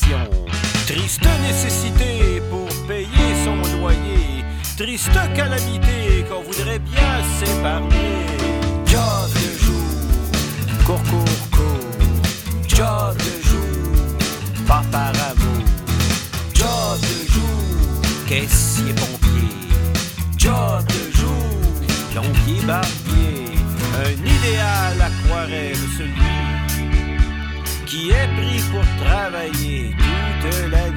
situation. Triste nécessité pour payer son loyer, triste calamité qu'on voudrait bien s'épargner. Job de jour, cours, job de jour, pas par amour. Job de jour, caissier pompier. Job de jour, plombier barbier. Un idéal aquarelle, celui qui est pris pour travailler toute la